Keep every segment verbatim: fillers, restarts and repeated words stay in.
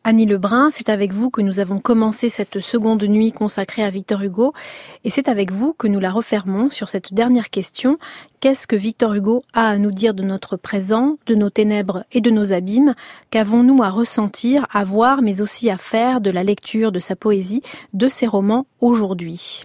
Annie Lebrun, c'est avec vous que nous avons commencé cette seconde nuit consacrée à Victor Hugo et c'est avec vous que nous la refermons sur cette dernière question. Qu'est-ce que Victor Hugo a à nous dire de notre présent, de nos ténèbres et de nos abîmes? Qu'avons-nous à ressentir, à voir, mais aussi à faire de la lecture de sa poésie, de ses romans aujourd'hui?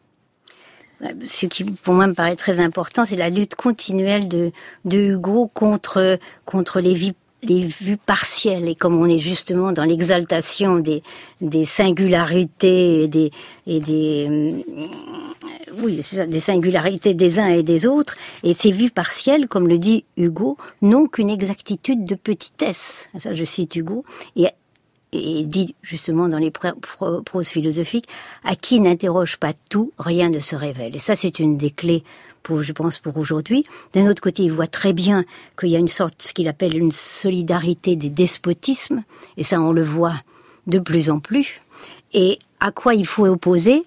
Ce qui, pour moi, me paraît très important, c'est la lutte continuelle de, de Hugo contre, contre les vies les vues partielles, et comme on est justement dans l'exaltation des, des singularités et des, et des, euh, oui, des singularités des uns et des autres, et ces vues partielles, comme le dit Hugo, n'ont qu'une exactitude de petitesse. Ça, je cite Hugo, et, et dit justement dans les proses philosophiques, à qui n'interroge pas tout, rien ne se révèle. Et ça, c'est une des clés pour, je pense, pour aujourd'hui. D'un autre côté, il voit très bien qu'il y a une sorte, ce qu'il appelle une solidarité des despotismes, et ça, on le voit de plus en plus. Et à quoi il faut opposer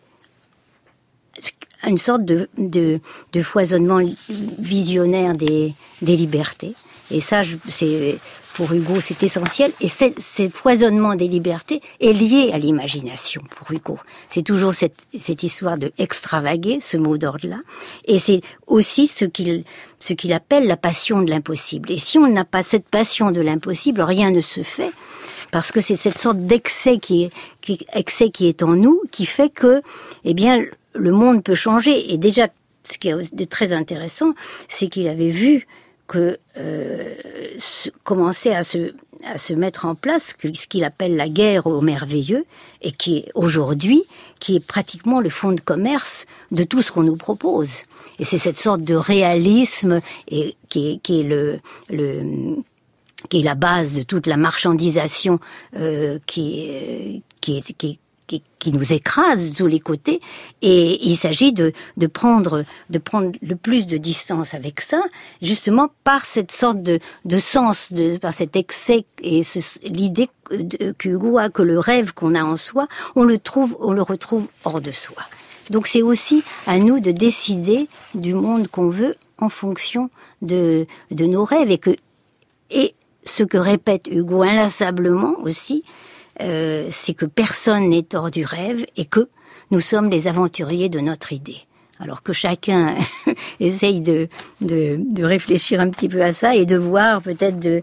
une sorte de, de, de foisonnement visionnaire des, des libertés. Et ça, c'est, pour Hugo, c'est essentiel. Et ce foisonnement des libertés est lié à l'imagination, pour Hugo. C'est toujours cette, cette histoire de extravaguer, ce mot d'ordre-là. Et c'est aussi ce qu'il, ce qu'il appelle la passion de l'impossible. Et si on n'a pas cette passion de l'impossible, rien ne se fait. Parce que c'est cette sorte d'excès qui est, qui, excès qui est en nous, qui fait que, eh bien, le monde peut changer. Et déjà, ce qui est de très intéressant, c'est qu'il avait vu que euh, commençait à se, à se mettre en place ce qu'il appelle la guerre au merveilleux, et qui est aujourd'hui, qui est pratiquement le fonds de commerce de tout ce qu'on nous propose. Et c'est cette sorte de réalisme et, qui, est, qui est le... le qui est la base de toute la marchandisation euh, qui, qui, qui, qui, qui nous écrase de tous les côtés. Et il s'agit de, de, prendre, de prendre le plus de distance avec ça, justement par cette sorte de, de sens, de, par cet excès et ce, l'idée qu'Hugo a que le rêve qu'on a en soi, on le trouve, on le retrouve hors de soi. Donc c'est aussi à nous de décider du monde qu'on veut en fonction de, de nos rêves. Et que... Et, ce que répète Hugo inlassablement aussi, euh, c'est que personne n'est hors du rêve et que nous sommes les aventuriers de notre idée. Alors que chacun essaye de, de, de réfléchir un petit peu à ça et de voir peut-être de,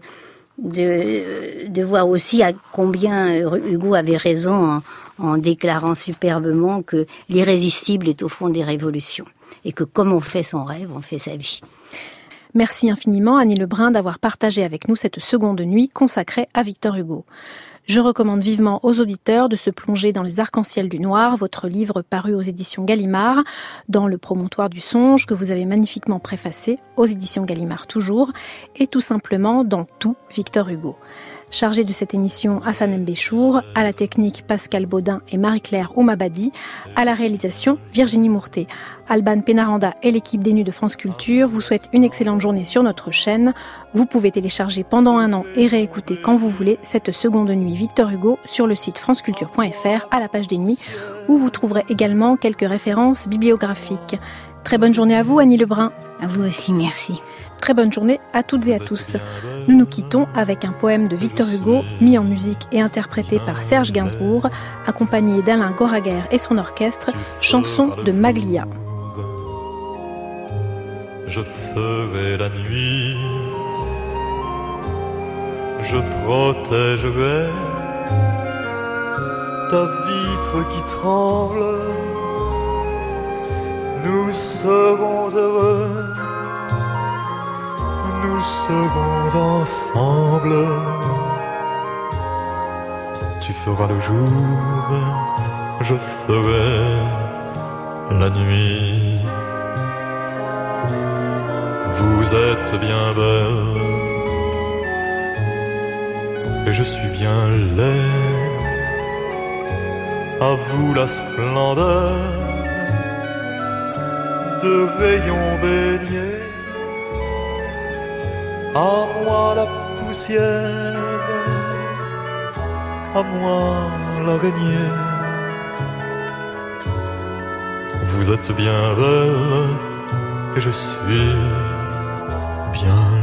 de, de voir aussi à combien Hugo avait raison en, en déclarant superbement que l'irrésistible est au fond des révolutions et que comme on fait son rêve, on fait sa vie. Merci infiniment Annie Lebrun d'avoir partagé avec nous cette seconde nuit consacrée à Victor Hugo. Je recommande vivement aux auditeurs de se plonger dans Les Arcs-en-Ciel du Noir, votre livre paru aux éditions Gallimard, dans Le Promontoire du Songe, que vous avez magnifiquement préfacé, aux éditions Gallimard toujours, et tout simplement dans tout Victor Hugo. Chargé de cette émission, Hassan Mbéchour, à la technique Pascal Baudin et Marie-Claire Oumabadi, à la réalisation Virginie Mourtet. Alban Pénaranda et l'équipe des Nuits de France Culture vous souhaitent une excellente journée sur notre chaîne. Vous pouvez télécharger pendant un an et réécouter quand vous voulez cette seconde nuit Victor Hugo sur le site franceculture point f r à la page des nuits, où vous trouverez également quelques références bibliographiques. Très bonne journée à vous Annie Lebrun. À vous aussi, merci. Très bonne journée à toutes et à tous. Nous nous quittons avec un poème de Victor Hugo, mis en musique et interprété par Serge Gainsbourg, accompagné d'Alain Goraguer et son orchestre, chanson de Maglia. Je ferai la nuit, je protégerai ta vitre qui tremble, nous serons heureux. Nous serons ensemble. Tu feras le jour, je ferai la nuit. Vous êtes bien belle et je suis bien laid. À vous la splendeur de rayons baignés. À moi la poussière, à moi l'araignée. Vous êtes bien belle et je suis bien